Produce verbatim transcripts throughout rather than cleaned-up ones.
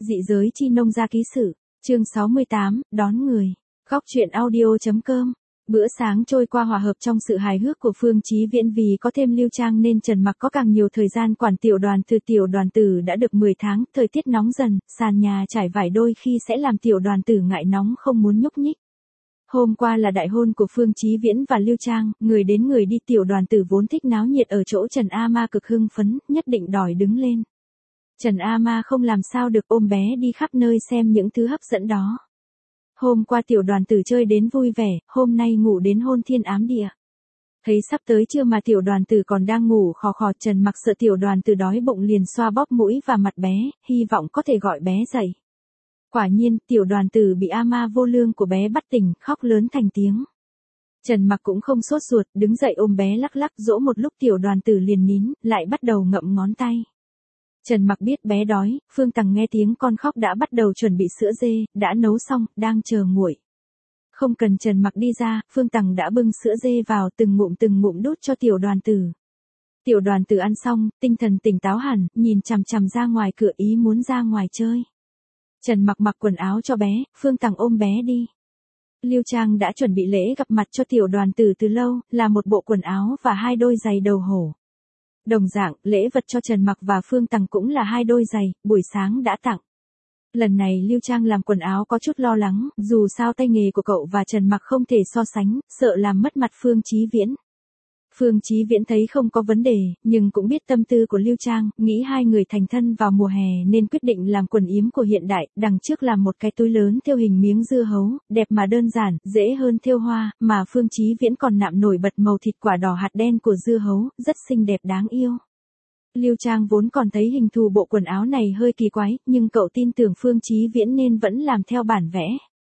Dị giới chi nông gia ký sự, chương sáu mươi tám, đón người. Góc truyện audio.com. Bữa sáng trôi qua hòa hợp trong sự hài hước của Phương Chí Viễn, vì có thêm Lưu Trang nên Trần Mặc có càng nhiều thời gian quản tiểu đoàn từ. Tiểu đoàn tử đã được mười tháng, thời tiết nóng dần, sàn nhà trải vải đôi khi sẽ làm tiểu đoàn tử ngại nóng không muốn nhúc nhích. Hôm qua là đại hôn của Phương Chí Viễn và Lưu Trang, người đến người đi, tiểu đoàn tử vốn thích náo nhiệt ở chỗ Trần A Ma cực hưng phấn, nhất định đòi đứng lên. Trần A Ma không làm sao được, ôm bé đi khắp nơi xem những thứ hấp dẫn đó. Hôm qua tiểu đoàn tử chơi đến vui vẻ, hôm nay ngủ đến hôn thiên ám địa. Thấy sắp tới trưa mà tiểu đoàn tử còn đang ngủ khò khò, Trần Mặc sợ tiểu đoàn tử đói bụng liền xoa bóp mũi và mặt bé, hy vọng có thể gọi bé dậy. Quả nhiên, tiểu đoàn tử bị A Ma vô lương của bé bắt tỉnh, khóc lớn thành tiếng. Trần Mặc cũng không sốt ruột, đứng dậy ôm bé lắc lắc dỗ một lúc, tiểu đoàn tử liền nín, lại bắt đầu ngậm ngón tay. Trần Mặc biết bé đói, Phương Tằng nghe tiếng con khóc đã bắt đầu chuẩn bị sữa dê, đã nấu xong, đang chờ nguội. Không cần Trần Mặc đi ra, Phương Tằng đã bưng sữa dê vào, từng ngụm từng ngụm đút cho tiểu đoàn tử. Tiểu đoàn tử ăn xong, tinh thần tỉnh táo hẳn, nhìn chằm chằm ra ngoài cửa, ý muốn ra ngoài chơi. Trần Mặc mặc quần áo cho bé, Phương Tằng ôm bé đi. Lưu Trang đã chuẩn bị lễ gặp mặt cho tiểu đoàn tử từ lâu, là một bộ quần áo và hai đôi giày đầu hổ. Đồng dạng, lễ vật cho Trần Mặc và Phương Tằng cũng là hai đôi giày, buổi sáng đã tặng. Lần này Lưu Trang làm quần áo có chút lo lắng, dù sao tay nghề của cậu và Trần Mặc không thể so sánh, sợ làm mất mặt Phương Chí Viễn. Phương Chí Viễn thấy không có vấn đề, nhưng cũng biết tâm tư của Lưu Trang, nghĩ hai người thành thân vào mùa hè nên quyết định làm quần yếm của hiện đại, đằng trước làm một cái túi lớn thêu hình miếng dưa hấu, đẹp mà đơn giản, dễ hơn thêu hoa, mà Phương Chí Viễn còn nạm nổi bật màu thịt quả đỏ hạt đen của dưa hấu, rất xinh đẹp đáng yêu. Lưu Trang vốn còn thấy hình thù bộ quần áo này hơi kỳ quái, nhưng cậu tin tưởng Phương Chí Viễn nên vẫn làm theo bản vẽ.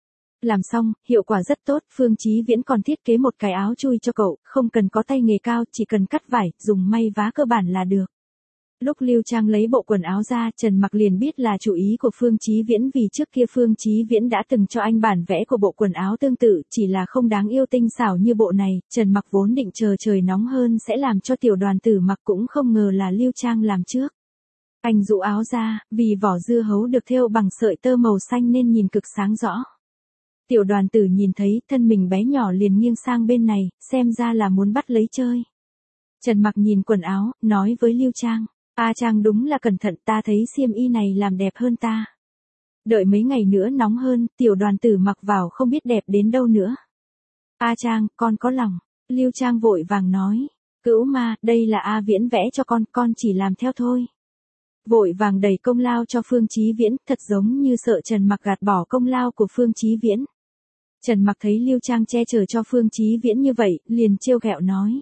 Làm xong, hiệu quả rất tốt, Phương Chí Viễn còn thiết kế một cái áo chui cho cậu, không cần có tay nghề cao, chỉ cần cắt vải, dùng may vá cơ bản là được. Lúc Lưu Trang lấy bộ quần áo ra, Trần Mặc liền biết là chủ ý của Phương Chí Viễn, vì trước kia Phương Chí Viễn đã từng cho anh bản vẽ của bộ quần áo tương tự, chỉ là không đáng yêu tinh xảo như bộ này. Trần Mặc vốn định chờ trời nóng hơn sẽ làm cho tiểu đoàn tử mặc, cũng không ngờ là Lưu Trang làm trước. Anh rũ áo ra, vì vỏ dưa hấu được thêu bằng sợi tơ màu xanh nên nhìn cực sáng rõ. Tiểu đoàn tử nhìn thấy, thân mình bé nhỏ liền nghiêng sang bên này, xem ra là muốn bắt lấy chơi. Trần Mặc nhìn quần áo, nói với Lưu Trang, A Trang đúng là cẩn thận, ta thấy xiêm y này làm đẹp hơn ta. Đợi mấy ngày nữa nóng hơn, tiểu đoàn tử mặc vào không biết đẹp đến đâu nữa. A Trang, con có lòng. Lưu Trang vội vàng nói, Cữu Ma, đây là A Viễn vẽ cho con, con chỉ làm theo thôi. Vội vàng đẩy công lao cho Phương Chí Viễn, thật giống như sợ Trần Mặc gạt bỏ công lao của Phương Chí Viễn. Trần Mặc thấy Lưu Trang che chở cho Phương Chí Viễn như vậy, liền trêu ghẹo nói.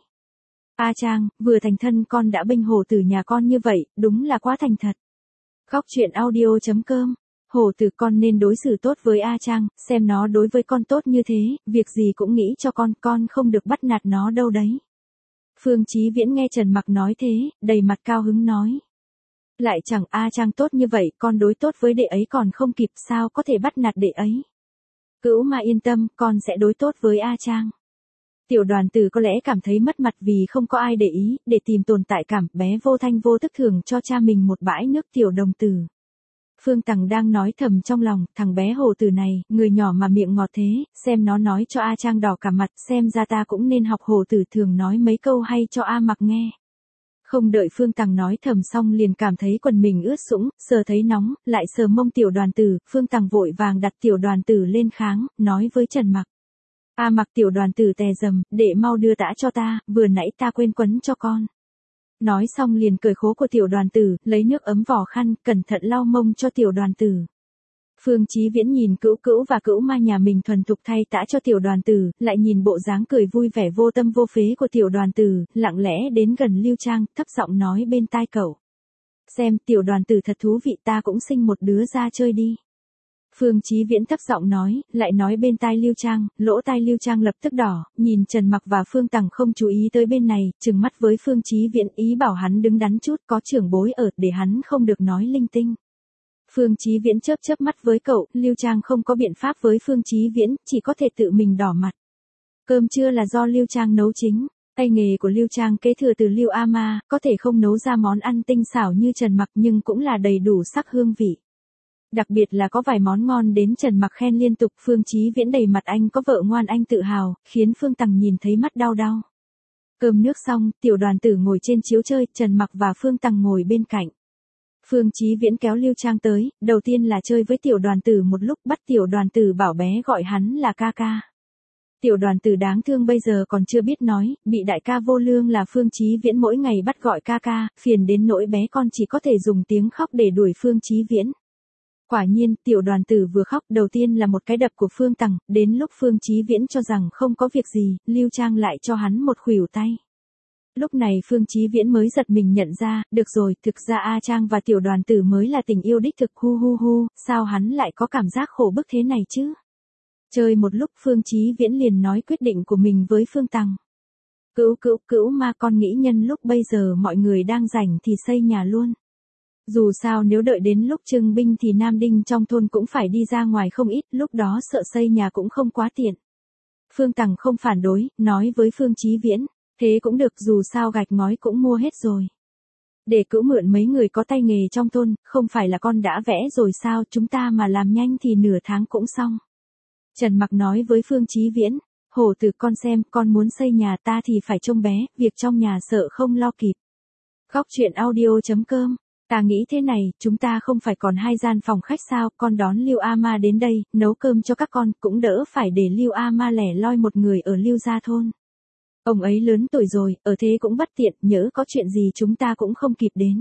A Trang, vừa thành thân con đã bênh hổ tử nhà con như vậy, đúng là quá thành thật. Góc truyện audio.com. Hổ tử con nên đối xử tốt với A Trang, xem nó đối với con tốt như thế, việc gì cũng nghĩ cho con, con không được bắt nạt nó đâu đấy. Phương Chí Viễn nghe Trần Mặc nói thế, đầy mặt cao hứng nói. Lại chẳng A Trang tốt như vậy, con đối tốt với đệ ấy còn không kịp, sao có thể bắt nạt đệ ấy. Cữu Ma yên tâm, con sẽ đối tốt với A Trang. Tiểu đoàn tử có lẽ cảm thấy mất mặt vì không có ai để ý, để tìm tồn tại cảm, bé vô thanh vô tức thưởng cho cha mình một bãi nước tiểu đồng tử. Phương Tằng đang nói thầm trong lòng, thằng bé hổ tử này, người nhỏ mà miệng ngọt thế, xem nó nói cho A Trang đỏ cả mặt, xem ra ta cũng nên học hổ tử thường nói mấy câu hay cho A Mặc nghe. Không đợi Phương Tằng nói thầm xong liền cảm thấy quần mình ướt sũng, sờ thấy nóng, lại sờ mông tiểu đoàn tử, Phương Tằng vội vàng đặt tiểu đoàn tử lên kháng, nói với Trần Mặc. A Mặc, tiểu đoàn tử tè dầm, đệ mau đưa tã cho ta, vừa nãy ta quên quấn cho con. Nói xong liền cởi khố của tiểu đoàn tử, lấy nước ấm vò khăn, cẩn thận lau mông cho tiểu đoàn tử. Phương Chí Viễn nhìn Cữu Cữu và Cữu Ma nhà mình thuần thục thay tã cho tiểu đoàn tử, lại nhìn bộ dáng cười vui vẻ vô tâm vô phế của tiểu đoàn tử, lặng lẽ đến gần Lưu Trang, thấp giọng nói bên tai cậu. Xem, tiểu đoàn tử thật thú vị, ta cũng sinh một đứa ra chơi đi. Phương Chí Viễn thấp giọng nói, lại nói bên tai Lưu Trang, lỗ tai Lưu Trang lập tức đỏ, nhìn Trần Mặc và Phương Tằng không chú ý tới bên này, trừng mắt với Phương Chí Viễn, ý bảo hắn đứng đắn chút, có trưởng bối ở, để hắn không được nói linh tinh. Phương Chí Viễn chớp chớp mắt với cậu, Lưu Trang không có biện pháp với Phương Chí Viễn, chỉ có thể tự mình đỏ mặt. Cơm trưa là do Lưu Trang nấu chính. Tay nghề của Lưu Trang kế thừa từ Lưu A Ma, có thể không nấu ra món ăn tinh xảo như Trần Mặc nhưng cũng là đầy đủ sắc hương vị. Đặc biệt là có vài món ngon đến Trần Mặc khen liên tục. Phương Chí Viễn đầy mặt anh có vợ ngoan anh tự hào, khiến Phương Tằng nhìn thấy mắt đau đau. Cơm nước xong, Tiểu Đoàn Tử ngồi trên chiếu chơi, Trần Mặc và Phương Tằng ngồi bên cạnh. Phương Chí Viễn kéo Lưu Trang tới, đầu tiên là chơi với Tiểu Đoàn Tử một lúc, bắt Tiểu Đoàn Tử bảo bé gọi hắn là ca ca. Tiểu Đoàn Tử đáng thương bây giờ còn chưa biết nói, bị đại ca vô lương là Phương Chí Viễn mỗi ngày bắt gọi ca ca, phiền đến nỗi bé con chỉ có thể dùng tiếng khóc để đuổi Phương Chí Viễn. Quả nhiên, Tiểu Đoàn Tử vừa khóc, đầu tiên là một cái đập của Phương Tằng, đến lúc Phương Chí Viễn cho rằng không có việc gì, Lưu Trang lại cho hắn một khuỷu tay. Lúc này Phương Chí Viễn mới giật mình nhận ra, được rồi, thực ra A Trang và Tiểu Đoàn Tử mới là tình yêu đích thực, hu hu hu, sao hắn lại có cảm giác khổ bức thế này chứ? Chơi một lúc Phương Chí Viễn liền nói quyết định của mình với Phương Tằng. Cữu cữu cữu ma, con nghĩ nhân lúc bây giờ mọi người đang rảnh thì xây nhà luôn. Dù sao nếu đợi đến lúc trưng binh thì Nam Đinh trong thôn cũng phải đi ra ngoài không ít, lúc đó sợ xây nhà cũng không quá tiện. Phương Tằng không phản đối, nói với Phương Chí Viễn, thế cũng được, dù sao gạch ngói cũng mua hết rồi. Để cữu mượn mấy người có tay nghề trong thôn, không phải là con đã vẽ rồi sao, chúng ta mà làm nhanh thì nửa tháng cũng xong. Trần Mặc nói với Phương Chí Viễn, hổ tử con xem, con muốn xây nhà ta thì phải trông bé, việc trong nhà sợ không lo kịp. Góc truyện audio chấm com. Ta nghĩ thế này, chúng ta không phải còn hai gian phòng khách sao, con đón Lưu A Ma đến đây, nấu cơm cho các con, cũng đỡ phải để Lưu A Ma lẻ loi một người ở Lưu gia thôn. Ông ấy lớn tuổi rồi, ở thế cũng bất tiện, nhỡ có chuyện gì chúng ta cũng không kịp đến.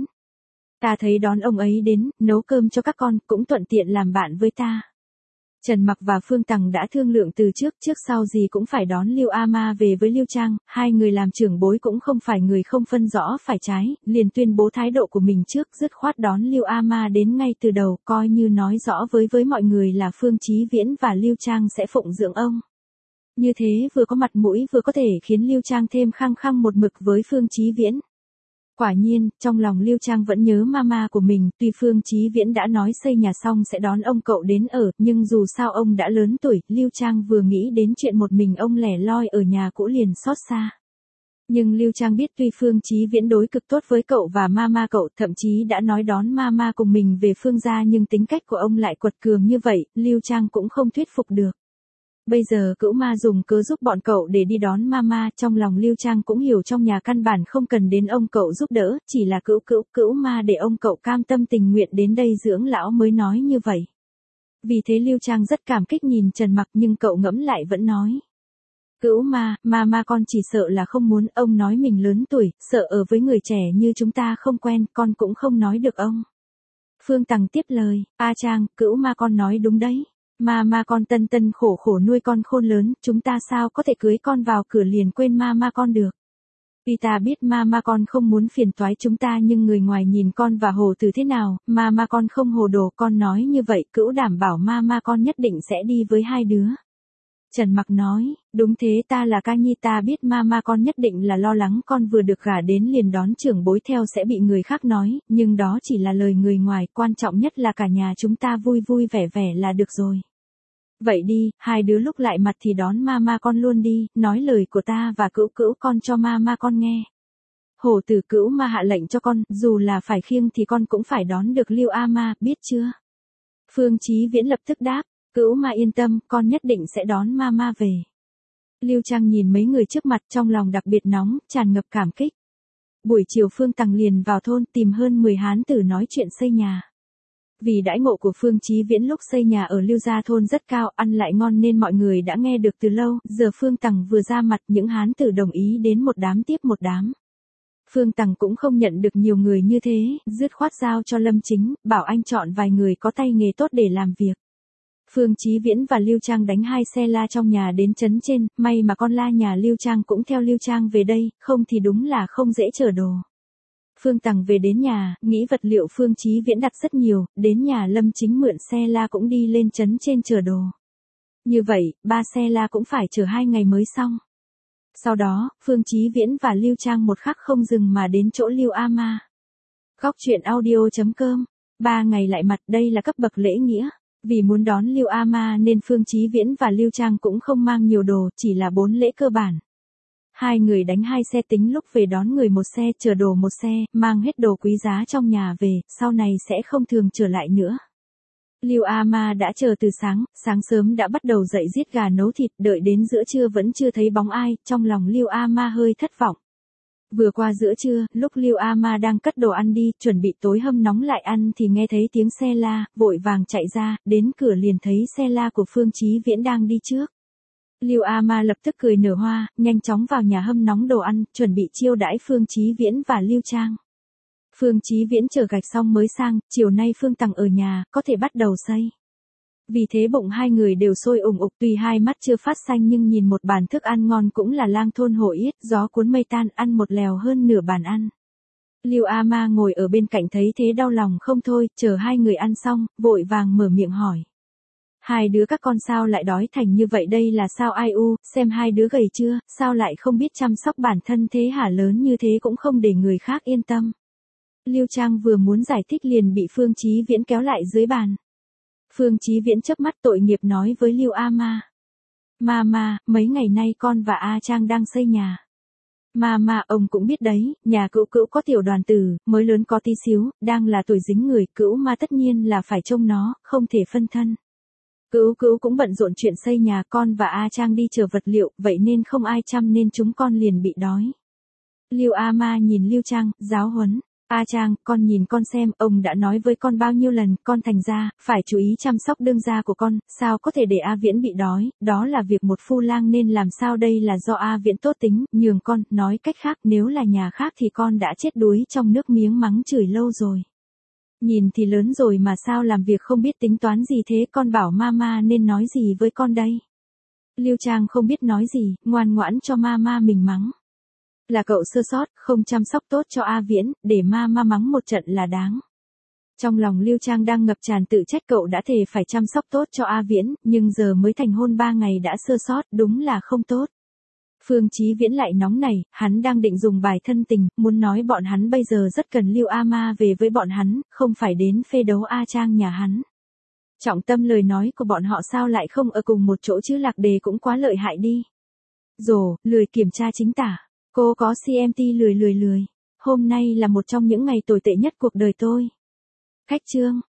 Ta thấy đón ông ấy đến, nấu cơm cho các con, cũng thuận tiện làm bạn với ta. Trần Mặc và Phương Tằng đã thương lượng từ trước, trước sau gì cũng phải đón Lưu A Ma về với Lưu Trang, hai người làm trưởng bối cũng không phải người không phân rõ phải trái, liền tuyên bố thái độ của mình trước, dứt khoát đón Lưu A Ma đến ngay từ đầu, coi như nói rõ với với mọi người là Phương Chí Viễn và Lưu Trang sẽ phụng dưỡng ông. Như thế vừa có mặt mũi vừa có thể khiến Lưu Trang thêm khăng khăng một mực với Phương Chí Viễn. Quả nhiên, trong lòng Lưu Trang vẫn nhớ mama của mình, tuy Phương Chí Viễn đã nói xây nhà xong sẽ đón ông cậu đến ở, nhưng dù sao ông đã lớn tuổi, Lưu Trang vừa nghĩ đến chuyện một mình ông lẻ loi ở nhà cũ liền xót xa. Nhưng Lưu Trang biết tuy Phương Chí Viễn đối cực tốt với cậu và mama cậu, thậm chí đã nói đón mama cùng mình về Phương gia, nhưng tính cách của ông lại quật cường như vậy, Lưu Trang cũng không thuyết phục được. Bây giờ cữu ma dùng cớ giúp bọn cậu để đi đón mama, trong lòng Lưu Trang cũng hiểu trong nhà căn bản không cần đến ông cậu giúp đỡ, chỉ là cữu cữu cữu ma để ông cậu cam tâm tình nguyện đến đây dưỡng lão mới nói như vậy. Vì thế Lưu Trang rất cảm kích nhìn Trần Mặc, nhưng cậu ngẫm lại vẫn nói. Cữu ma, mama con chỉ sợ là không muốn, ông nói mình lớn tuổi, sợ ở với người trẻ như chúng ta không quen, con cũng không nói được ông. Phương Tằng tiếp lời, A Trang, cữu ma con nói đúng đấy. Ma ma con tân tân khổ khổ nuôi con khôn lớn, chúng ta sao có thể cưới con vào cửa liền quên ma ma con được. Vì ta biết ma ma con không muốn phiền toái chúng ta, nhưng người ngoài nhìn con và hồ tử thế nào, ma ma con không hồ đồ, con nói như vậy, cữu đảm bảo ma ma con nhất định sẽ đi với hai đứa. Trần Mặc nói, đúng thế, ta là ca nhi, ta biết ma ma con nhất định là lo lắng con vừa được gả đến liền đón trưởng bối theo sẽ bị người khác nói, nhưng đó chỉ là lời người ngoài, quan trọng nhất là cả nhà chúng ta vui vui vẻ vẻ là được rồi. Vậy đi, hai đứa lúc lại mặt thì đón ma ma con luôn đi, nói lời của ta và cữu cữu con cho ma ma con nghe. Hổ tử cữu ma hạ lệnh cho con, dù là phải khiêng thì con cũng phải đón được Lưu A Ma, biết chưa? Phương Chí Viễn lập tức đáp. Cữu ma yên tâm, con nhất định sẽ đón mama về. Lưu Trang nhìn mấy người trước mặt trong lòng đặc biệt nóng, tràn ngập cảm kích. Buổi chiều Phương Tằng liền vào thôn tìm hơn mười hán tử nói chuyện xây nhà. Vì đãi ngộ của Phương Chí Viễn lúc xây nhà ở Lưu gia thôn rất cao, ăn lại ngon nên mọi người đã nghe được từ lâu, giờ Phương Tằng vừa ra mặt những hán tử đồng ý đến một đám tiếp một đám. Phương Tằng cũng không nhận được nhiều người như thế, dứt khoát giao cho Lâm Chính, bảo anh chọn vài người có tay nghề tốt để làm việc. Phương Chí Viễn và Lưu Trang đánh hai xe la trong nhà đến trấn trên, may mà con la nhà Lưu Trang cũng theo Lưu Trang về đây, không thì đúng là không dễ chở đồ. Phương Tằng về đến nhà, nghĩ vật liệu Phương Chí Viễn đặt rất nhiều, đến nhà Lâm Chính mượn xe la cũng đi lên trấn trên chở đồ. Như vậy, ba xe la cũng phải chở hai ngày mới xong. Sau đó, Phương Chí Viễn và Lưu Trang một khắc không dừng mà đến chỗ Lưu A Ma. Góc truyện audio chấm com. Ba ngày lại mặt, đây là cấp bậc lễ nghĩa. Vì muốn đón Lưu A Ma nên Phương Chí Viễn và Lưu Trang cũng không mang nhiều đồ, chỉ là bốn lễ cơ bản. Hai người đánh hai xe, tính lúc về đón người một xe, chở đồ một xe, mang hết đồ quý giá trong nhà về, sau này sẽ không thường trở lại nữa. Lưu A Ma đã chờ từ sáng, sáng sớm đã bắt đầu dậy giết gà nấu thịt, đợi đến giữa trưa vẫn chưa thấy bóng ai, trong lòng Lưu A Ma hơi thất vọng. Vừa qua giữa trưa, lúc Lưu A Ma đang cất đồ ăn đi, chuẩn bị tối hâm nóng lại ăn thì nghe thấy tiếng xe la, vội vàng chạy ra, đến cửa liền thấy xe la của Phương Chí Viễn đang đi trước. Lưu A Ma lập tức cười nở hoa, nhanh chóng vào nhà hâm nóng đồ ăn, chuẩn bị chiêu đãi Phương Chí Viễn và Lưu Trang. Phương Chí Viễn chờ gạch xong mới sang, chiều nay Phương Tằng ở nhà, có thể bắt đầu xây. Vì thế bụng hai người đều sôi ủng ục, tuy hai mắt chưa phát xanh nhưng nhìn một bàn thức ăn ngon cũng là lang thôn hổ yết, gió cuốn mây tan, ăn một lèo hơn nửa bàn ăn. Lưu A Ma ngồi ở bên cạnh thấy thế đau lòng không thôi, chờ hai người ăn xong, vội vàng mở miệng hỏi. Hai đứa các con sao lại đói thành như vậy, đây là sao ai u, xem hai đứa gầy chưa, sao lại không biết chăm sóc bản thân thế hả, lớn như thế cũng không để người khác yên tâm. Lưu Trang vừa muốn giải thích liền bị Phương Chí Viễn kéo lại dưới bàn. Phương Chí Viễn chớp mắt tội nghiệp nói với Lưu A Ma. Mama, mấy ngày nay con và A Trang đang xây nhà. Mama, ông cũng biết đấy, nhà Cữu Cữu có tiểu đoàn tử, mới lớn có tí xíu, đang là tuổi dính người, Cữu Ma tất nhiên là phải trông nó, không thể phân thân. Cữu Cữu cũng bận rộn chuyện xây nhà, con và A Trang đi chở vật liệu, vậy nên không ai chăm nên chúng con liền bị đói. Lưu A Ma nhìn Lưu Trang, giáo huấn. A Trang, con nhìn con xem, ông đã nói với con bao nhiêu lần, con thành ra, phải chú ý chăm sóc đương gia của con, sao có thể để A Viễn bị đói, đó là việc một phu lang nên làm, sao đây là do A Viễn tốt tính, nhường con, nói cách khác, nếu là nhà khác thì con đã chết đuối trong nước miếng mắng chửi lâu rồi. Nhìn thì lớn rồi mà sao làm việc không biết tính toán gì thế, con bảo mama nên nói gì với con đây. Lưu Trang không biết nói gì, ngoan ngoãn cho mama mình mắng. Là cậu sơ sót, không chăm sóc tốt cho A Viễn, để ma ma mắng một trận là đáng. Trong lòng Lưu Trang đang ngập tràn tự trách, cậu đã thề phải chăm sóc tốt cho A Viễn, nhưng giờ mới thành hôn ba ngày đã sơ sót, đúng là không tốt. Phương Chí Viễn lại nóng này, hắn đang định dùng bài thân tình, muốn nói bọn hắn bây giờ rất cần Lưu A Ma về với bọn hắn, không phải đến phê đấu A Trang nhà hắn. Trọng tâm lời nói của bọn họ sao lại không ở cùng một chỗ chứ, Lạc Đề cũng quá lợi hại đi. Rồ, lười kiểm tra chính tả. Cô có xê em tê lười lười lười. Hôm nay là một trong những ngày tồi tệ nhất cuộc đời tôi. Khách chương.